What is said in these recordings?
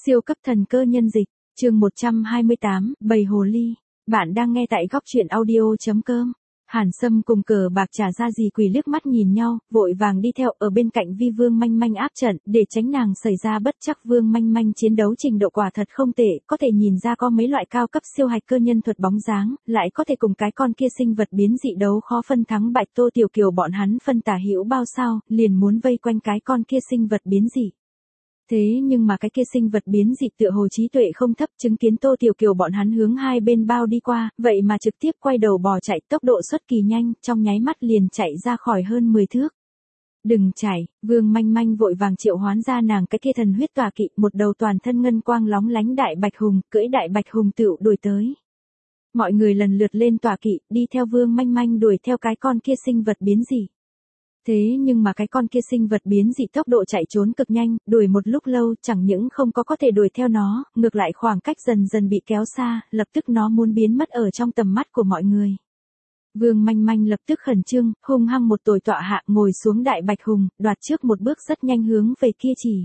Siêu cấp thần cơ nhân dịch, chương 128, bầy hồ ly. Bạn đang nghe tại góc truyện audio.com. Hàn Sâm cùng Cờ Bạc Trả Ra Gì Quỷ liếc mắt nhìn nhau, vội vàng đi theo ở bên cạnh Vi Vương Manh Manh áp trận, để tránh nàng xảy ra bất trắc. Vương Manh Manh chiến đấu trình độ quả thật không tệ, có thể nhìn ra có mấy loại cao cấp siêu hạch cơ nhân thuật bóng dáng, lại có thể cùng cái con kia sinh vật biến dị đấu khó phân thắng bại. Tô Tiểu Kiều bọn hắn phân tả hữu bao sao, liền muốn vây quanh cái con kia sinh vật biến dị. Thế nhưng mà cái kia sinh vật biến dị tựa hồ trí tuệ không thấp, chứng kiến Tô Tiểu Kiều bọn hắn hướng hai bên bao đi qua, vậy mà trực tiếp quay đầu bỏ chạy, tốc độ xuất kỳ nhanh, trong nháy mắt liền chạy ra khỏi hơn 10 thước. Đừng chạy, Vương Manh Manh vội vàng triệu hoán ra nàng cái kia thần huyết tọa kỵ, một đầu toàn thân ngân quang lóng lánh đại bạch hùng, cưỡi đại bạch hùng tựu đuổi tới. Mọi người lần lượt lên tọa kỵ, đi theo Vương Manh Manh đuổi theo cái con kia sinh vật biến dị. Thế nhưng mà cái con kia sinh vật biến dị tốc độ chạy trốn cực nhanh, đuổi một lúc lâu chẳng những không có thể đuổi theo nó, ngược lại khoảng cách dần dần bị kéo xa, lập tức nó muốn biến mất ở trong tầm mắt của mọi người. Vương Manh Manh lập tức khẩn trương, hung hăng một tồi tọa hạ ngồi xuống đại bạch hùng, đoạt trước một bước rất nhanh hướng về kia chỉ.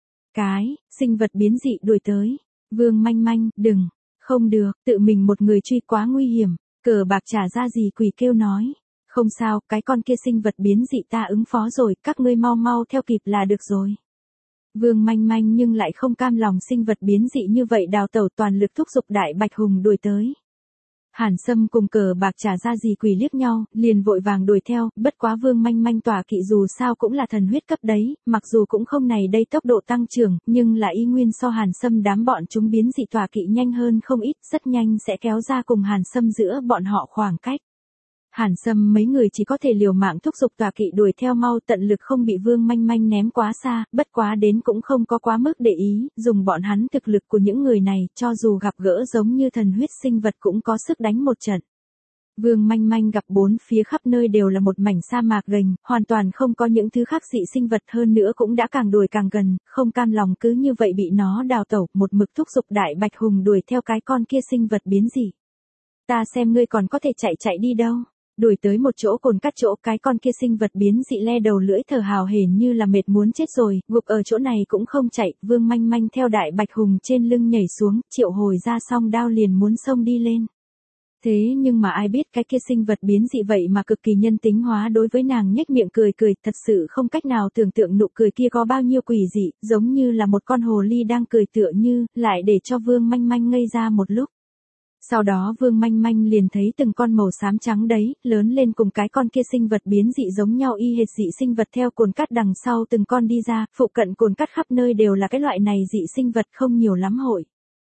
Cái, sinh vật biến dị đuổi tới. Vương Manh Manh, đừng, không được, tự mình một người truy quá nguy hiểm. Cờ Bạc Trả Ra Gì Quỷ kêu nói. Không sao, cái con kia sinh vật biến dị ta ứng phó rồi, các ngươi mau mau theo kịp là được rồi. Vương Manh Manh nhưng lại không cam lòng sinh vật biến dị như vậy đào tẩu, toàn lực thúc giục đại bạch hùng đuổi tới. Hàn Sâm cùng Cờ Bạc Trả Ra Gì Quỷ liếc nhau, liền vội vàng đuổi theo, bất quá Vương Manh Manh tỏa kỵ dù sao cũng là thần huyết cấp đấy, mặc dù cũng không này đây tốc độ tăng trưởng, nhưng là y nguyên so Hàn Sâm đám bọn chúng biến dị tỏa kỵ nhanh hơn không ít, rất nhanh sẽ kéo ra cùng Hàn Sâm giữa bọn họ khoảng cách. Hàn Sâm mấy người chỉ có thể liều mạng thúc giục tọa kỵ đuổi theo mau, tận lực không bị Vương Manh Manh ném quá xa, bất quá đến cũng không có quá mức để ý, dùng bọn hắn thực lực của những người này, cho dù gặp gỡ giống như thần huyết sinh vật cũng có sức đánh một trận. Vương Manh Manh gặp bốn phía khắp nơi đều là một mảnh sa mạc gềnh, hoàn toàn không có những thứ khác dị sinh vật, hơn nữa cũng đã càng đuổi càng gần, không cam lòng cứ như vậy bị nó đào tẩu, một mực thúc giục đại bạch hùng đuổi theo cái con kia sinh vật biến dị. Ta xem ngươi còn có thể chạy đi đâu. Đuổi tới một chỗ cồn cắt chỗ, cái con kia sinh vật biến dị le đầu lưỡi thở hào hển như là mệt muốn chết rồi, gục ở chỗ này cũng không chạy. Vương Manh Manh theo đại bạch hùng trên lưng nhảy xuống, triệu hồi ra song đao liền muốn xông đi lên. Thế nhưng mà ai biết cái kia sinh vật biến dị vậy mà cực kỳ nhân tính hóa, đối với nàng nhếch miệng cười, thật sự không cách nào tưởng tượng nụ cười kia có bao nhiêu quỷ dị, giống như là một con hồ ly đang cười tựa như, lại để cho Vương Manh Manh ngây ra một lúc. Sau đó Vương Manh Manh liền thấy từng con màu xám trắng đấy, lớn lên cùng cái con kia sinh vật biến dị giống nhau y hệt dị sinh vật theo cồn cắt đằng sau từng con đi ra, phụ cận cồn cắt khắp nơi đều là cái loại này dị sinh vật, không nhiều lắm hội.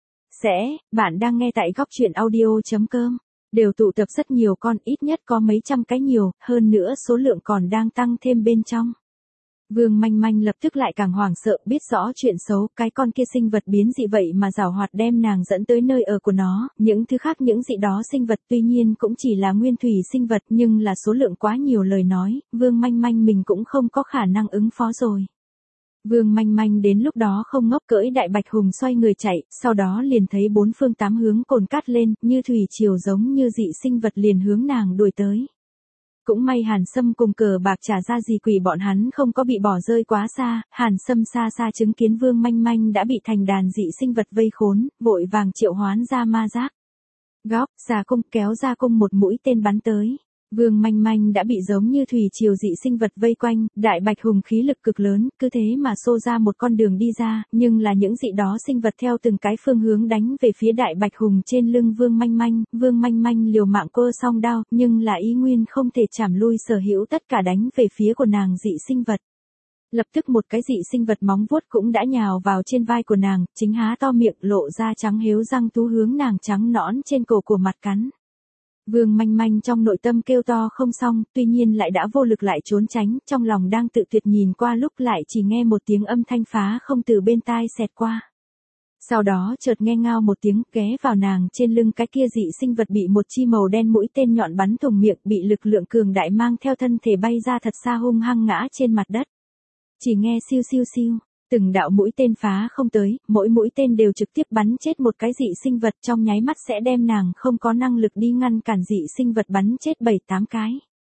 Bạn đang nghe tại góc truyện audio.com, đều tụ tập rất nhiều con, ít nhất có mấy trăm cái nhiều, hơn nữa số lượng còn đang tăng thêm bên trong. Vương Manh Manh lập tức lại càng hoảng sợ, biết rõ chuyện xấu, cái con kia sinh vật biến dị vậy mà giảo hoạt đem nàng dẫn tới nơi ở của nó, những thứ khác những dị đó sinh vật tuy nhiên cũng chỉ là nguyên thủy sinh vật, nhưng là số lượng quá nhiều lời nói, Vương Manh Manh mình cũng không có khả năng ứng phó rồi. Vương Manh Manh đến lúc đó không ngốc, cưỡi đại bạch hùng xoay người chạy, sau đó liền thấy bốn phương tám hướng cồn cát lên, như thủy triều giống như dị sinh vật liền hướng nàng đuổi tới. Cũng may Hàn Sâm cùng Cờ Bạc Trả Ra Gì Quỷ bọn hắn không có bị bỏ rơi quá xa, Hàn Sâm xa xa chứng kiến Vương Manh Manh đã bị thành đàn dị sinh vật vây khốn, vội vàng triệu hoán ra ma giác. Góc, ra cung, kéo ra cung một mũi tên bắn tới. Vương Manh Manh đã bị giống như thủy triều dị sinh vật vây quanh, đại bạch hùng khí lực cực lớn, cứ thế mà xô ra một con đường đi ra, nhưng là những dị đó sinh vật theo từng cái phương hướng đánh về phía đại bạch hùng trên lưng Vương Manh Manh liều mạng cơ song đao, nhưng là ý nguyên không thể chảm lui sở hữu tất cả đánh về phía của nàng dị sinh vật. Lập tức một cái dị sinh vật móng vuốt cũng đã nhào vào trên vai của nàng, chính há to miệng lộ ra trắng héo răng tú hướng nàng trắng nõn trên cổ của mặt cắn. Vương Manh Manh trong nội tâm kêu to không xong, tuy nhiên lại đã vô lực lại trốn tránh, trong lòng đang tự tuyệt nhìn qua lúc lại chỉ nghe một tiếng âm thanh phá không từ bên tai xẹt qua. Sau đó chợt nghe ngao một tiếng, ghé vào nàng trên lưng cái kia dị sinh vật bị một chi màu đen mũi tên nhọn bắn thủng miệng, bị lực lượng cường đại mang theo thân thể bay ra thật xa, hung hăng ngã trên mặt đất. Chỉ nghe siêu siêu siêu. Từng đạo mũi tên phá không tới, mỗi mũi tên đều trực tiếp bắn chết một cái dị sinh vật, trong nháy mắt sẽ đem nàng không có năng lực đi ngăn cản dị sinh vật bắn chết 7-8 cái.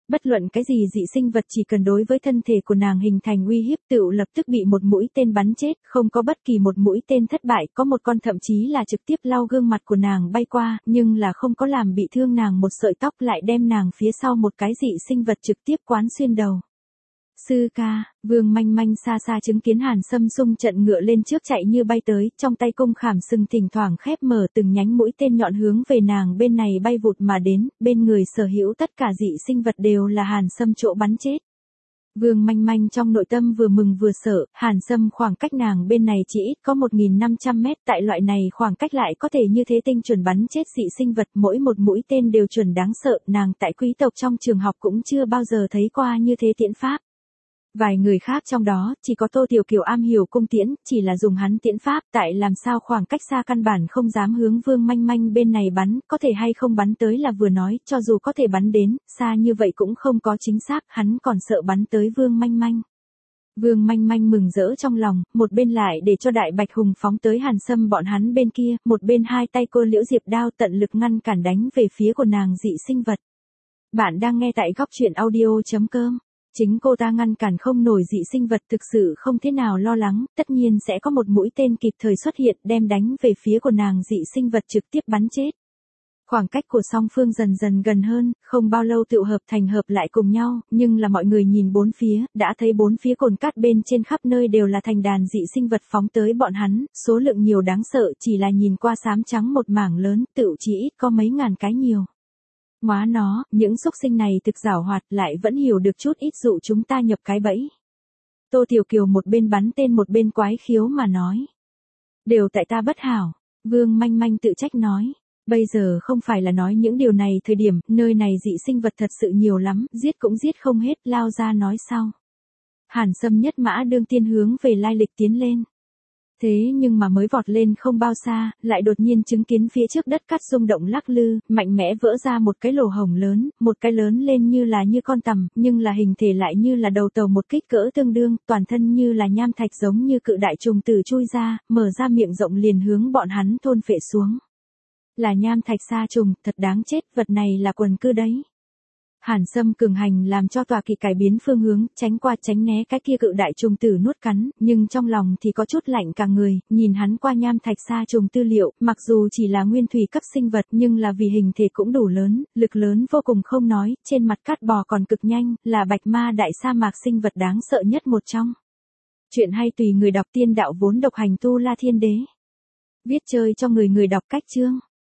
Bất luận cái gì dị sinh vật chỉ cần đối với thân thể của nàng hình thành uy hiếp tựu lập tức bị một mũi tên bắn chết, không có bất kỳ một mũi tên thất bại, có một con thậm chí là trực tiếp lau gương mặt của nàng bay qua, nhưng là không có làm bị thương nàng một sợi tóc, lại đem nàng phía sau một cái dị sinh vật trực tiếp quán xuyên đầu. Sư ca, Vương Manh Manh xa xa chứng kiến Hàn Sâm xung trận ngựa lên trước chạy như bay tới, trong tay cung khảm sừng thỉnh thoảng khép mở từng nhánh mũi tên nhọn hướng về nàng bên này bay vụt mà đến, bên người sở hữu tất cả dị sinh vật đều là Hàn Sâm chỗ bắn chết. Vương Manh Manh trong nội tâm vừa mừng vừa sợ, Hàn Sâm khoảng cách nàng bên này chỉ ít có 1.500 mét, tại loại này khoảng cách lại có thể như thế tinh chuẩn bắn chết dị sinh vật, mỗi một mũi tên đều chuẩn đáng sợ, nàng tại quý tộc trong trường học cũng chưa bao giờ thấy qua như thế tiễn pháp. Vài người khác trong đó, chỉ có Tô Tiểu Kiều am hiểu cung tiễn, chỉ là dùng hắn tiễn pháp, tại làm sao khoảng cách xa căn bản không dám hướng Vương Manh Manh bên này bắn, có thể hay không bắn tới là vừa nói, cho dù có thể bắn đến, xa như vậy cũng không có chính xác, hắn còn sợ bắn tới Vương Manh Manh. Vương Manh Manh mừng rỡ trong lòng, một bên lại để cho Đại Bạch Hùng phóng tới Hàn Sâm bọn hắn bên kia, một bên hai tay cô Liễu Diệp đao tận lực ngăn cản đánh về phía của nàng dị sinh vật. Bạn đang nghe tại góc truyện audio.com. Chính cô ta ngăn cản không nổi dị sinh vật, thực sự không thế nào lo lắng, tất nhiên sẽ có một mũi tên kịp thời xuất hiện đem đánh về phía của nàng dị sinh vật trực tiếp bắn chết. Khoảng cách của song phương dần dần gần hơn, không bao lâu tựu hợp thành hợp lại cùng nhau, nhưng là mọi người nhìn bốn phía, đã thấy bốn phía cồn cát bên trên khắp nơi đều là thành đàn dị sinh vật phóng tới bọn hắn, số lượng nhiều đáng sợ, chỉ là nhìn qua xám trắng một mảng lớn, tựu chỉ ít có mấy ngàn cái nhiều. Ngoá nó, những xúc sinh này thực giảo hoạt lại vẫn hiểu được chút ít dụ chúng ta nhập cái bẫy. Tô Tiểu Kiều một bên bắn tên một bên quái khiếu mà nói. Đều tại ta bất hảo, Vương Manh Manh tự trách nói. Bây giờ không phải là nói những điều này thời điểm, nơi này dị sinh vật thật sự nhiều lắm, giết cũng giết không hết, lao ra nói sau. Hàn Sâm nhất mã đương tiên hướng về lai lịch tiến lên. Thế nhưng mà mới vọt lên không bao xa, lại đột nhiên chứng kiến phía trước đất cát rung động lắc lư, mạnh mẽ vỡ ra một cái lỗ hổng lớn, một cái lớn lên như là như con tằm, nhưng là hình thể lại như là đầu tàu một kích cỡ tương đương, toàn thân như là nham thạch giống như cự đại trùng tử chui ra, mở ra miệng rộng liền hướng bọn hắn thôn phệ xuống. Là nham thạch sa trùng, thật đáng chết, vật này là quần cư đấy. Hàn Sâm cường hành làm cho tọa kỵ cải biến phương hướng, tránh qua tránh né cái kia cự đại trùng tử nuốt cắn, nhưng trong lòng thì có chút lạnh cả người, nhìn hắn qua nham thạch sa trùng tư liệu, mặc dù chỉ là nguyên thủy cấp sinh vật nhưng là vì hình thể cũng đủ lớn, lực lớn vô cùng không nói, trên mặt cát bò còn cực nhanh, là bạch ma đại sa mạc sinh vật đáng sợ nhất một trong. Chuyện hay tùy người đọc, tiên đạo vốn độc hành tu La Thiên Đế. Viết chơi cho người đọc cách chương.